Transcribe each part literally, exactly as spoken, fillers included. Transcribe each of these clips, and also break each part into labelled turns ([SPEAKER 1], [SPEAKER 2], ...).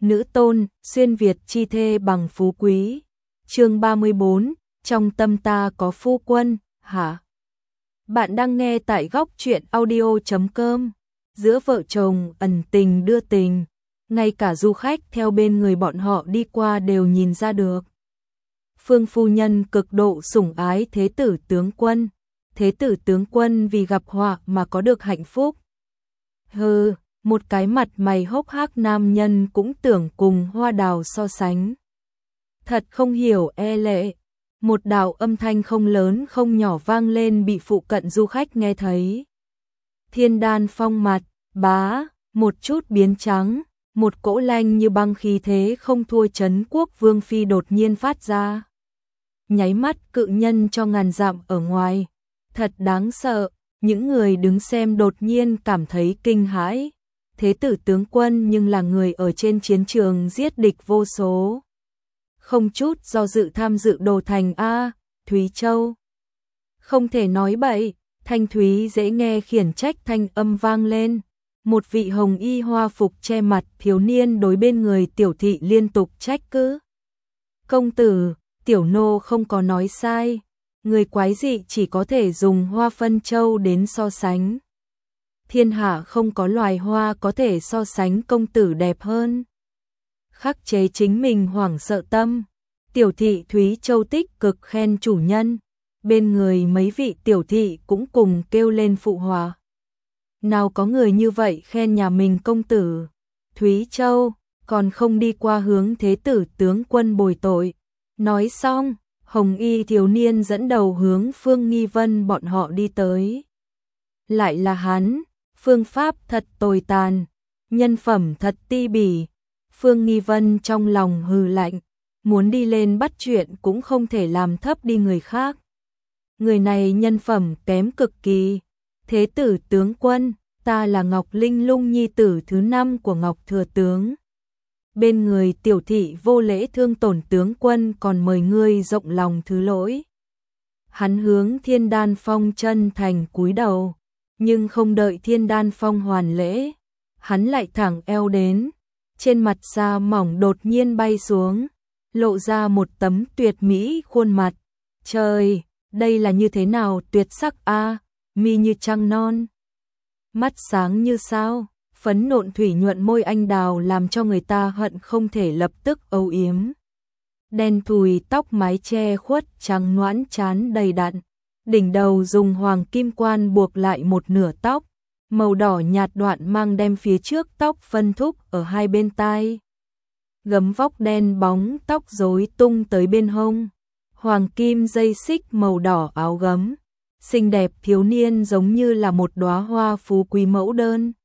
[SPEAKER 1] nữ tôn, xuyên Việt chi thê bằng phú quý. Chương ba mươi bốn, trong tâm ta có phu quân, hả? Bạn đang nghe tại góc truyện audio chấm com. Giữa vợ chồng ẩn tình đưa tình, ngay cả du khách theo bên người bọn họ đi qua đều nhìn ra được. Phương phu nhân cực độ sủng ái thế tử tướng quân, thế tử tướng quân vì gặp họa mà có được hạnh phúc. Hừ, một cái mặt mày hốc hác nam nhân cũng tưởng cùng hoa đào so sánh. Thật không hiểu e lệ. Một đạo âm thanh không lớn không nhỏ vang lên bị phụ cận du khách nghe thấy. Thiên Đan Phong mặt, bá, một chút biến trắng, một cỗ lanh như băng khí thế không thua Trấn Quốc Vương Phi đột nhiên phát ra. Nháy mắt cự nhân cho ngàn dặm ở ngoài. Thật đáng sợ, những người đứng xem đột nhiên cảm thấy kinh hãi. Thế tử tướng quân nhưng là người ở trên chiến trường giết địch vô số. Không chút do dự tham dự đồ thành A, Thúy Châu. Không thể nói bậy, thanh thúy dễ nghe khiển trách thanh âm vang lên. Một vị hồng y hoa phục che mặt thiếu niên đối bên người tiểu thị liên tục trách cứ. Công tử, tiểu nô không có nói sai, người quái dị chỉ có thể dùng hoa phân châu đến so sánh. Thiên hạ không có loài hoa có thể so sánh công tử đẹp hơn. Khắc chế chính mình hoảng sợ tâm, tiểu thị Thúy Châu tích cực khen chủ nhân, bên người mấy vị tiểu thị cũng cùng kêu lên phụ họa. Nào có người như vậy khen nhà mình công tử, Thúy Châu còn không đi qua hướng thế tử tướng quân bồi tội. Nói xong, hồng y thiếu niên dẫn đầu hướng Phương Nghi Vân bọn họ đi tới. Lại là hắn, phương pháp thật tồi tàn, nhân phẩm thật ti bỉ. Phương Nghi Vân trong lòng hừ lạnh, muốn đi lên bắt chuyện cũng không thể làm thấp đi người khác. Người này nhân phẩm kém cực kỳ. Thế tử tướng quân, ta là Ngọc Linh Lung nhi tử thứ năm của Ngọc Thừa tướng. Bên người tiểu thị vô lễ thương tổn tướng quân còn mời ngươi rộng lòng thứ lỗi. Hắn hướng Thiên Đan Phong chân thành cúi đầu, nhưng không đợi Thiên Đan Phong hoàn lễ, hắn lại thẳng eo đến. Trên mặt da mỏng đột nhiên bay xuống, lộ ra một tấm tuyệt mỹ khuôn mặt. Trời, đây là như thế nào tuyệt sắc a, mi như trăng non, mắt sáng như sao, phấn nộn thủy nhuận môi anh đào làm cho người ta hận không thể lập tức âu yếm. Đen thùi tóc mái che khuất trắng nõn trán đầy đặn, đỉnh đầu dùng hoàng kim quan buộc lại một nửa tóc. Màu đỏ nhạt đoạn mang đem phía trước tóc phân thúc ở hai bên tai. Gấm vóc đen bóng tóc rối tung tới bên hông. Hoàng kim dây xích màu đỏ áo gấm. Xinh đẹp thiếu niên giống như là một đóa hoa phú quý mẫu đơn.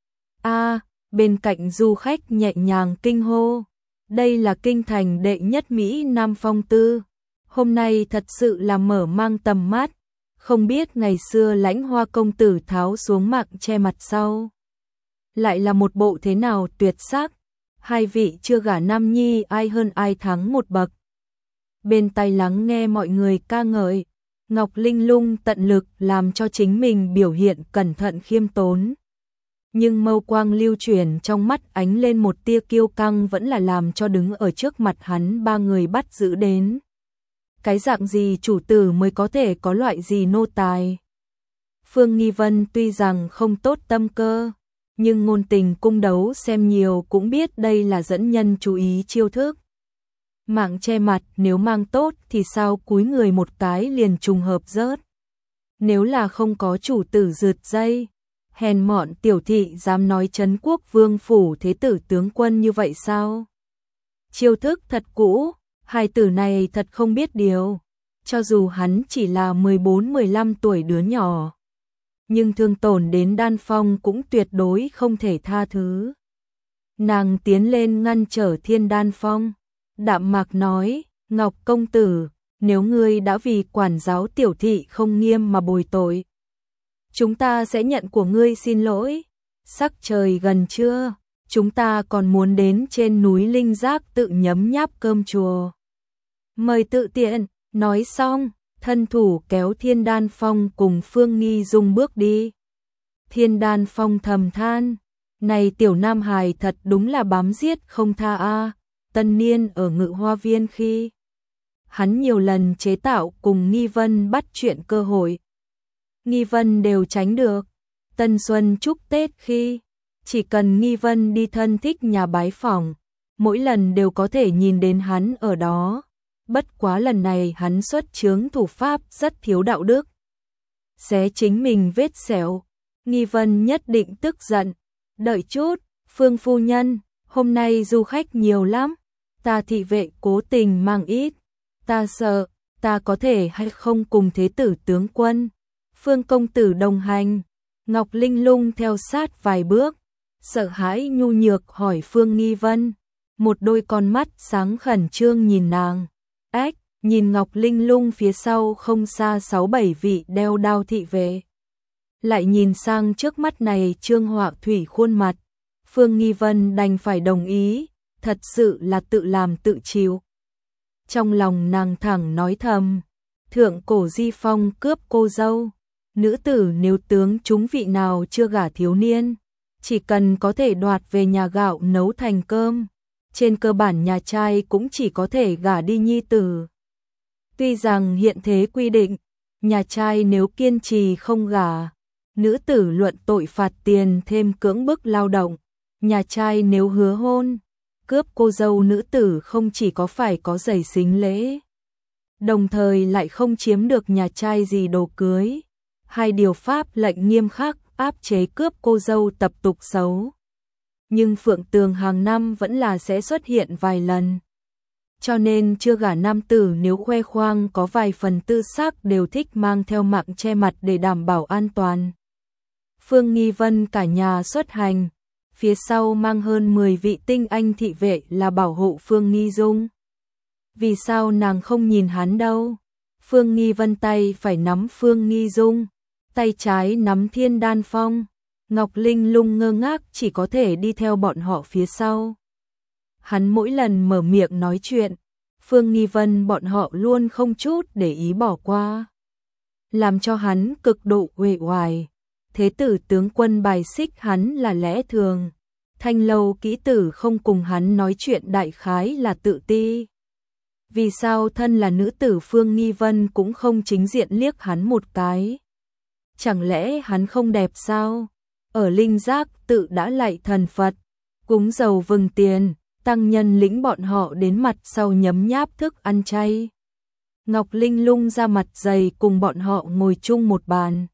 [SPEAKER 1] A, bên cạnh du khách nhẹ nhàng kinh hô. Đây là kinh thành đệ nhất Mỹ Nam Phong Tư. Hôm nay thật sự là mở mang tầm mắt. Không biết ngày xưa Lãnh Hoa công tử tháo xuống mạng che mặt sau, lại là một bộ thế nào tuyệt sắc. Hai vị chưa gả nam nhi ai hơn ai thắng một bậc. Bên tai lắng nghe mọi người ca ngợi, Ngọc Linh Lung tận lực làm cho chính mình biểu hiện cẩn thận khiêm tốn. Nhưng mâu quang lưu chuyển trong mắt ánh lên một tia kiêu căng vẫn là làm cho đứng ở trước mặt hắn ba người bắt giữ đến. Cái dạng gì chủ tử mới có thể có loại gì nô tài. Phương Nghi Vân tuy rằng không tốt tâm cơ, nhưng ngôn tình cung đấu xem nhiều cũng biết đây là dẫn nhân chú ý chiêu thức. Mạng che mặt nếu mang tốt thì sao cúi người một cái liền trùng hợp rớt. Nếu là không có chủ tử rượt dây, hèn mọn tiểu thị dám nói Trấn Quốc Vương phủ thế tử tướng quân như vậy sao? Chiêu thức thật cũ. Hai tử này thật không biết điều, cho dù hắn chỉ là mười bốn mười lăm tuổi đứa nhỏ, nhưng thương tổn đến Đan Phong cũng tuyệt đối không thể tha thứ. Nàng tiến lên ngăn trở Thiên Đan Phong, đạm mạc nói, Ngọc công tử, nếu ngươi đã vì quản giáo tiểu thị không nghiêm mà bồi tội, chúng ta sẽ nhận của ngươi xin lỗi. Sắc trời gần trưa, chúng ta còn muốn đến trên núi Linh Giác tự nhấm nháp cơm chùa. Mời tự tiện. Nói xong, thân thủ kéo Thiên Đan Phong cùng Phương Nghi Dung bước đi. Thiên Đan Phong thầm than, Này tiểu nam hài thật đúng là bám giết không tha a. Tân niên ở Ngự Hoa Viên khi hắn nhiều lần chế tạo cùng Nghi Vân bắt chuyện cơ hội, Nghi Vân đều tránh được. Tân xuân chúc Tết khi chỉ cần Nghi Vân đi thân thích nhà bái phỏng, mỗi lần đều có thể nhìn đến hắn ở đó. Bất quá lần này hắn xuất chướng thủ pháp rất thiếu đạo đức, xé chính mình vết sẹo. Nghi Vân nhất định tức giận. Đợi chút, Phương phu nhân, hôm nay du khách nhiều lắm, ta thị vệ cố tình mang ít, ta sợ, ta có thể hay không cùng thế tử tướng quân, Phương công tử đồng hành. Ngọc Linh Lung theo sát vài bước, sợ hãi nhu nhược hỏi Phương Nghi Vân, một đôi con mắt sáng khẩn trương nhìn nàng. Ếch, nhìn Ngọc Linh Lung phía sau không xa sáu bảy vị đeo đao thị vệ, lại nhìn sang trước mắt này Trương Họa Thủy khuôn mặt, Phương Nghi Vân đành phải đồng ý, thật sự là tự làm tự chịu. Trong lòng nàng thẳng nói thầm, thượng cổ di phong cướp cô dâu, nữ tử nếu tướng chúng vị nào chưa gả thiếu niên, chỉ cần có thể đoạt về nhà gạo nấu thành cơm, trên cơ bản nhà trai cũng chỉ có thể gả đi nhi tử. Tuy rằng hiện thế quy định, nhà trai nếu kiên trì không gả, nữ tử luận tội phạt tiền thêm cưỡng bức lao động, nhà trai nếu hứa hôn, cướp cô dâu nữ tử không chỉ có phải có giày xính lễ, đồng thời lại không chiếm được nhà trai gì đồ cưới. Hai điều pháp lệnh nghiêm khắc áp chế cướp cô dâu tập tục xấu. Nhưng Phượng Tường hàng năm vẫn là sẽ xuất hiện vài lần. Cho nên chưa gả nam tử nếu khoe khoang có vài phần tư sắc đều thích mang theo mạng che mặt để đảm bảo an toàn. Phương Nghi Vân cả nhà xuất hành, phía sau mang hơn mười vị tinh anh thị vệ là bảo hộ Phương Nghi Dung. Vì sao nàng không nhìn hắn đâu? Phương Nghi Vân tay phải nắm Phương Nghi Dung, tay trái nắm Thiên Đan Phong. Ngọc Linh Lung ngơ ngác chỉ có thể đi theo bọn họ phía sau. Hắn mỗi lần mở miệng nói chuyện, Phương Nghi Vân bọn họ luôn không chút để ý bỏ qua, làm cho hắn cực độ uể oải. Thế tử tướng quân bài xích hắn là lẽ thường. Thanh lâu kỹ tử không cùng hắn nói chuyện đại khái là tự ti. Vì sao thân là nữ tử Phương Nghi Vân cũng không chính diện liếc hắn một cái? Chẳng lẽ hắn không đẹp sao? Ở Linh Giác tự đã lạy thần Phật, cúng dầu vừng tiền, tăng nhân lĩnh bọn họ đến mặt sau nhấm nháp thức ăn chay. Ngọc Linh Lung ra mặt dày cùng bọn họ ngồi chung một bàn.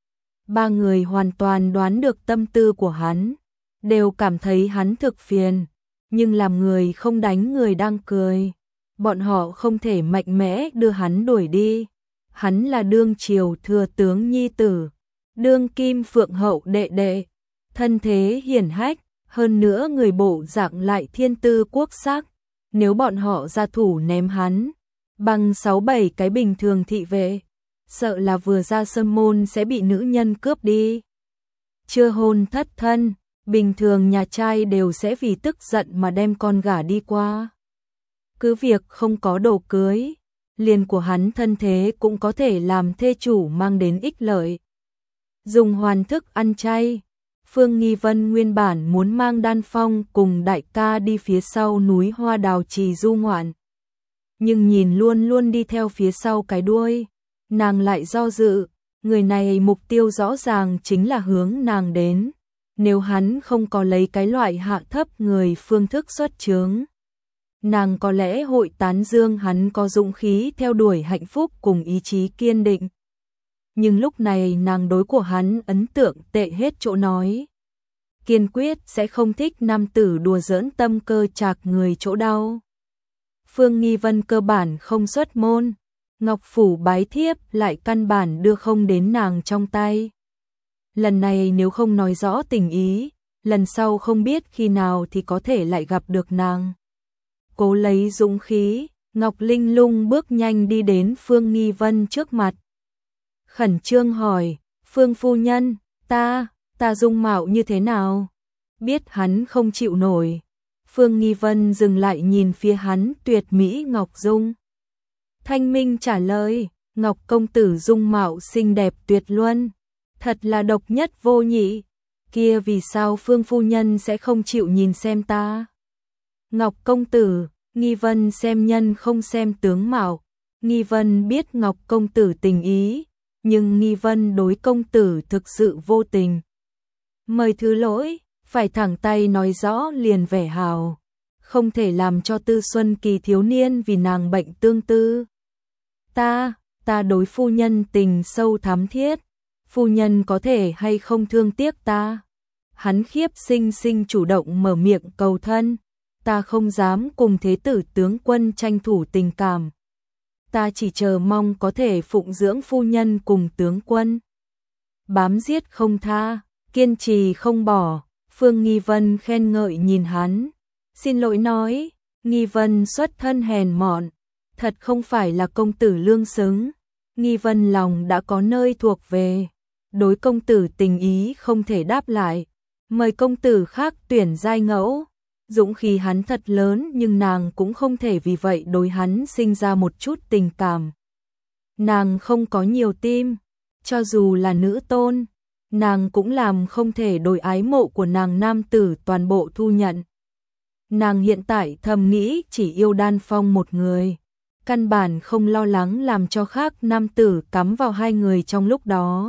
[SPEAKER 1] Ba người hoàn toàn đoán được tâm tư của hắn, đều cảm thấy hắn thực phiền, nhưng làm người không đánh người đang cười. Bọn họ không thể mạnh mẽ đưa hắn đuổi đi. Hắn là đương triều thừa tướng nhi tử, đương kim phượng hậu đệ đệ, thân thế hiển hách, hơn nữa người bộ dạng lại thiên tư quốc sắc. Nếu bọn họ ra thủ ném hắn bằng sáu bảy cái bình thường thị vệ, sợ là vừa ra sơn môn sẽ bị nữ nhân cướp đi. Chưa hôn thất thân, bình thường nhà trai đều sẽ vì tức giận mà đem con gả đi qua. Cứ việc không có đồ cưới, liền của hắn thân thế cũng có thể làm thê chủ mang đến ích lợi. Dùng hoàn thức ăn chay, Phương Nghi Vân nguyên bản muốn mang Đan Phong cùng đại ca đi phía sau núi Hoa Đào Trì du ngoạn. Nhưng nhìn luôn luôn đi theo phía sau cái đuôi, nàng lại do dự, người này mục tiêu rõ ràng chính là hướng nàng đến. Nếu hắn không có lấy cái loại hạ thấp người phương thức xuất chướng, nàng có lẽ hội tán dương hắn có dũng khí theo đuổi hạnh phúc cùng ý chí kiên định. Nhưng lúc này nàng đối của hắn ấn tượng tệ hết chỗ nói. Kiên quyết sẽ không thích nam tử đùa giỡn tâm cơ chạc người chỗ đau. Phương Nghi Vân cơ bản không xuất môn, Ngọc Phủ bái thiếp lại căn bản đưa không đến nàng trong tay. Lần này nếu không nói rõ tình ý, lần sau không biết khi nào thì có thể lại gặp được nàng. Cố lấy dũng khí, Ngọc Linh Lung bước nhanh đi đến Phương Nghi Vân trước mặt. Khẩn trương hỏi, Phương phu nhân, ta, ta dung mạo như thế nào? Biết hắn không chịu nổi. Phương Nghi Vân dừng lại nhìn phía hắn tuyệt mỹ Ngọc Dung. Thanh minh trả lời, Ngọc công tử dung mạo xinh đẹp tuyệt luân, thật là độc nhất vô nhị. kia vì sao Phương phu nhân sẽ không chịu nhìn xem ta? Ngọc công tử, Nghi Vân xem nhân không xem tướng mạo. Nghi Vân biết Ngọc công tử tình ý, nhưng Nghi Vân đối công tử thực sự vô tình. Mời thứ lỗi, phải thẳng tay nói rõ liền vẻ hào, không thể làm cho Tư Xuân Kỳ thiếu niên vì nàng bệnh tương tư. Ta, ta đối phu nhân tình sâu thắm thiết, phu nhân có thể hay không thương tiếc ta? Hắn khiếp sinh sinh chủ động mở miệng cầu thân, ta không dám cùng thế tử tướng quân tranh thủ tình cảm. Ta chỉ chờ mong có thể phụng dưỡng phu nhân cùng tướng quân. Bám giết không tha, kiên trì không bỏ, Phương Nghi Vân khen ngợi nhìn hắn. Xin lỗi nói, Nghi Vân xuất thân hèn mọn, thật không phải là công tử lương xứng. Nghi Vân lòng đã có nơi thuộc về, đối công tử tình ý không thể đáp lại. Mời công tử khác tuyển giai ngẫu. Dũng khí hắn thật lớn nhưng nàng cũng không thể vì vậy đối hắn sinh ra một chút tình cảm. Nàng không có nhiều tim, cho dù là nữ tôn, nàng cũng làm không thể đổi ái mộ của nàng nam tử toàn bộ thu nhận. Nàng hiện tại thầm nghĩ chỉ yêu Đan Phong một người, căn bản không lo lắng làm cho khác nam tử cắm vào hai người trong lúc đó.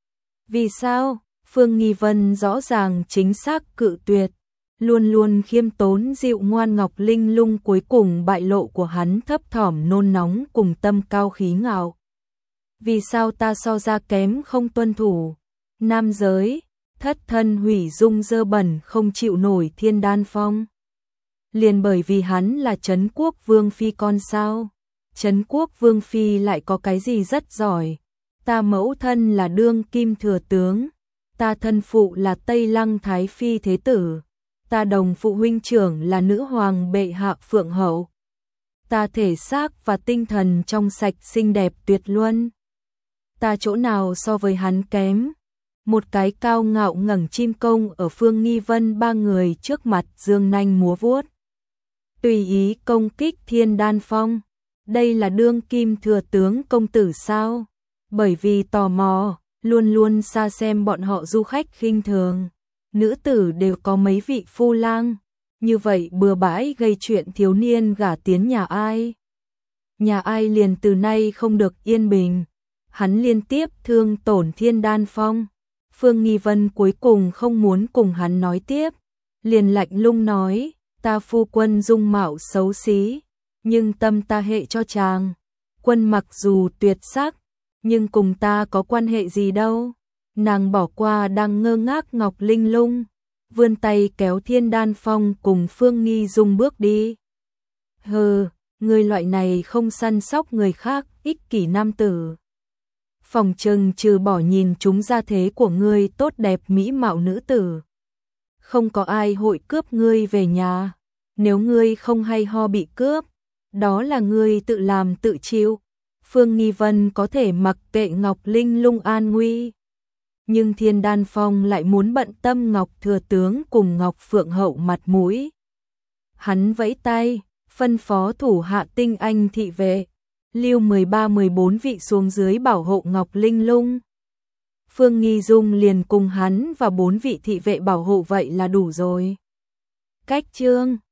[SPEAKER 1] Vì sao? Phương Nghi Vân rõ ràng chính xác cự tuyệt. Luôn luôn khiêm tốn dịu ngoan Ngọc Linh Lung cuối cùng bại lộ của hắn thấp thỏm nôn nóng cùng tâm cao khí ngạo. Vì sao ta so ra kém không tuân thủ? Nam giới, thất thân hủy dung dơ bẩn không chịu nổi Thiên Đan Phong. Liền bởi vì hắn là Trấn Quốc Vương Phi con sao? Trấn Quốc Vương Phi lại có cái gì rất giỏi? Ta mẫu thân là đương kim thừa tướng, ta thân phụ là Tây Lăng Thái Phi thế tử. Ta đồng phụ huynh trưởng là nữ hoàng bệ hạ Phượng Hậu. Ta thể xác và tinh thần trong sạch xinh đẹp tuyệt luân. Ta chỗ nào so với hắn kém? Một cái cao ngạo ngẩng chim công ở Phương Nghi Vân ba người trước mặt dương nanh múa vuốt. Tùy ý công kích Thiên Đan Phong. Đây là đương kim thừa tướng công tử sao? Bởi vì tò mò, luôn luôn xa xem bọn họ du khách khinh thường. Nữ tử đều có mấy vị phu lang, như vậy bừa bãi gây chuyện thiếu niên gả tiến nhà ai. Nhà ai liền từ nay không được yên bình, hắn liên tiếp thương tổn Thiên Đan Phong. Phương Nghi Vân cuối cùng không muốn cùng hắn nói tiếp, liền lạnh lùng nói, ta phu quân dung mạo xấu xí, nhưng tâm ta hệ cho chàng. Quân mặc dù tuyệt sắc, nhưng cùng ta có quan hệ gì đâu. Nàng bỏ qua đang ngơ ngác Ngọc Linh Lung, vươn tay kéo Thiên Đan Phong cùng Phương Nghi Dung bước đi. Hừ, người loại này không săn sóc người khác, ích kỷ nam tử. Phòng trừng trừ bỏ nhìn chúng gia thế của ngươi tốt đẹp mỹ mạo nữ tử, không có ai hội cướp ngươi về nhà. Nếu ngươi không hay ho bị cướp, đó là ngươi tự làm tự chịu. Phương Nghi Vân có thể mặc kệ Ngọc Linh Lung an nguy, nhưng Thiên Đan Phong lại muốn bận tâm Ngọc thừa tướng cùng Ngọc Phượng Hậu mặt mũi. Hắn vẫy tay, phân phó thủ hạ tinh anh thị vệ, lưu mười ba mười bốn vị xuống dưới bảo hộ Ngọc Linh Lung. Phương Nghi Dung liền cùng hắn và bốn vị thị vệ bảo hộ vậy là đủ rồi. Cách chương